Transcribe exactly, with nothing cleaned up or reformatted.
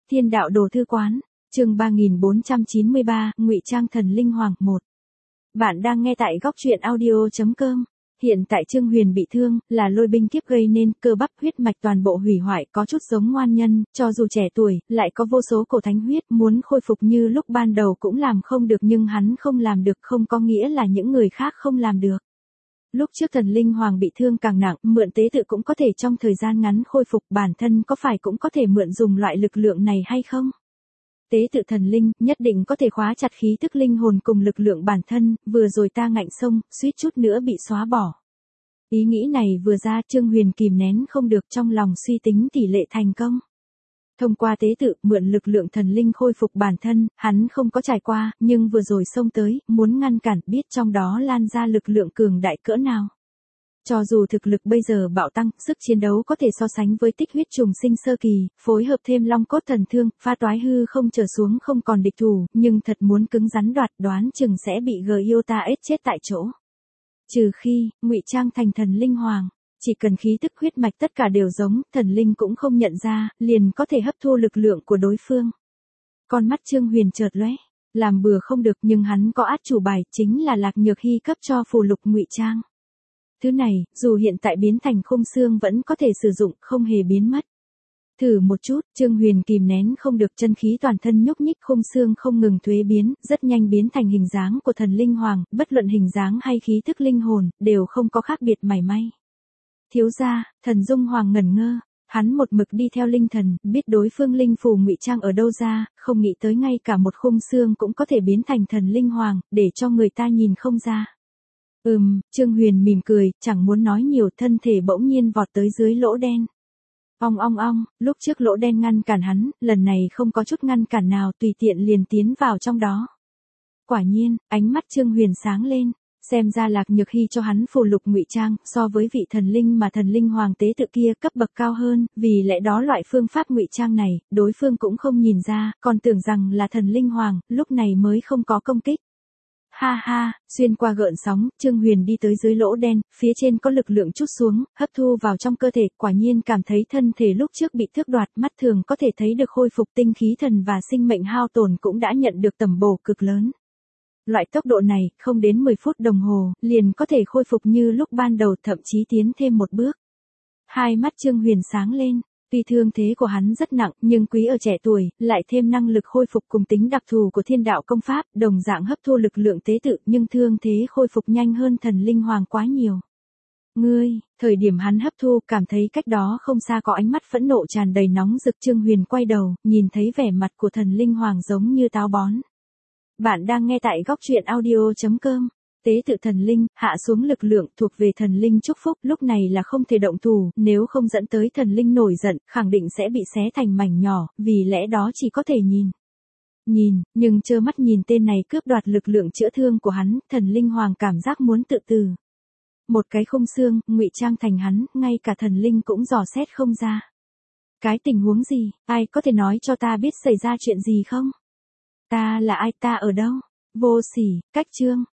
Thiên đạo đồ thư quán, chương ba nghìn bốn trăm chín mươi ba, Ngụy trang thần linh hoàng một. Bạn đang nghe tại góc truyện audio chấm com. Hiện tại Trương Huyền bị thương, là lôi binh kiếp gây nên, cơ bắp huyết mạch toàn bộ hủy hoại, có chút giống ngoan nhân, cho dù trẻ tuổi, lại có vô số cổ thánh huyết, muốn khôi phục như lúc ban đầu cũng làm không được, nhưng hắn không làm được không có nghĩa là những người khác không làm được. Lúc trước thần linh hoàng bị thương càng nặng, mượn tế tự cũng có thể trong thời gian ngắn khôi phục, bản thân có phải cũng có thể mượn dùng loại lực lượng này hay không? Tế tự thần linh, nhất định có thể khóa chặt khí tức linh hồn cùng lực lượng bản thân, vừa rồi ta ngạnh sông, suýt chút nữa bị xóa bỏ. Ý nghĩ này vừa ra, Trương Huyền kìm nén không được, trong lòng suy tính tỷ lệ thành công. Thông qua tế tự, mượn lực lượng thần linh khôi phục bản thân, hắn không có trải qua, nhưng vừa rồi xông tới, muốn ngăn cản, biết trong đó lan ra lực lượng cường đại cỡ nào. Cho dù thực lực bây giờ bạo tăng, sức chiến đấu có thể so sánh với tích huyết trùng sinh sơ kỳ, phối hợp thêm long cốt thần thương, pha toái hư không trở xuống không còn địch thủ, nhưng thật muốn cứng rắn đoạt, đoán chừng sẽ bị Gyota ết chết tại chỗ. Trừ khi, ngụy trang thành thần linh hoàng, chỉ cần khí tức huyết mạch tất cả đều giống, thần linh cũng không nhận ra, liền có thể hấp thu lực lượng của đối phương. Con mắt Trương Huyền chợt lóe, làm bừa không được, nhưng hắn có át chủ bài, chính là Lạc Nhược Hy cấp cho phù lục ngụy trang. Thứ này, dù hiện tại biến thành khung xương vẫn có thể sử dụng, không hề biến mất. Thử một chút, Trương Huyền kìm nén không được, chân khí toàn thân nhúc nhích, khung xương không ngừng thuế biến, rất nhanh biến thành hình dáng của thần linh hoàng, bất luận hình dáng hay khí thức linh hồn, đều không có khác biệt mảy may. Thiếu gia, thần dung hoàng ngẩn ngơ, hắn một mực đi theo linh thần, biết đối phương linh phù ngụy trang ở đâu ra, không nghĩ tới ngay cả một khung xương cũng có thể biến thành thần linh hoàng, để cho người ta nhìn không ra. Ừm, Trương Huyền mỉm cười, chẳng muốn nói nhiều, thân thể bỗng nhiên vọt tới dưới lỗ đen. Ong ong ong, lúc trước lỗ đen ngăn cản hắn, lần này không có chút ngăn cản nào, tùy tiện liền tiến vào trong đó. Quả nhiên, ánh mắt Trương Huyền sáng lên, xem ra Lạc Nhược Hy cho hắn phù lục ngụy trang, so với vị thần linh mà thần linh hoàng tế tự kia cấp bậc cao hơn, vì lẽ đó loại phương pháp ngụy trang này, đối phương cũng không nhìn ra, còn tưởng rằng là thần linh hoàng, lúc này mới không có công kích. Ha ha, xuyên qua gợn sóng, Trương Huyền đi tới dưới lỗ đen, phía trên có lực lượng chút xuống, hấp thu vào trong cơ thể, quả nhiên cảm thấy thân thể lúc trước bị thước đoạt, mắt thường có thể thấy được khôi phục, tinh khí thần và sinh mệnh hao tổn cũng đã nhận được tầm bổ cực lớn. Loại tốc độ này, không đến mười phút đồng hồ, liền có thể khôi phục như lúc ban đầu, thậm chí tiến thêm một bước. Hai mắt Trương Huyền sáng lên. Tuy thương thế của hắn rất nặng, nhưng quý ở trẻ tuổi, lại thêm năng lực khôi phục cùng tính đặc thù của thiên đạo công pháp, đồng dạng hấp thu lực lượng tế tự, nhưng thương thế khôi phục nhanh hơn thần linh hoàng quá nhiều. Ngươi, thời điểm hắn hấp thu, cảm thấy cách đó không xa có ánh mắt phẫn nộ tràn đầy nóng rực. Trương Huyền quay đầu, nhìn thấy vẻ mặt của thần linh hoàng giống như táo bón. Bạn đang nghe tại góc truyện audio chấm com. Tế tự thần linh, hạ xuống lực lượng thuộc về thần linh chúc phúc, lúc này là không thể động thủ, nếu không dẫn tới thần linh nổi giận, khẳng định sẽ bị xé thành mảnh nhỏ, vì lẽ đó chỉ có thể nhìn. Nhìn, nhưng trơ mắt nhìn tên này cướp đoạt lực lượng chữa thương của hắn, thần linh hoàng cảm giác muốn tự tử. Một cái khung xương, ngụy trang thành hắn, ngay cả thần linh cũng dò xét không ra. Cái tình huống gì, ai có thể nói cho ta biết xảy ra chuyện gì không? Ta là ai, ta ở đâu? Vô sỉ, cách Trương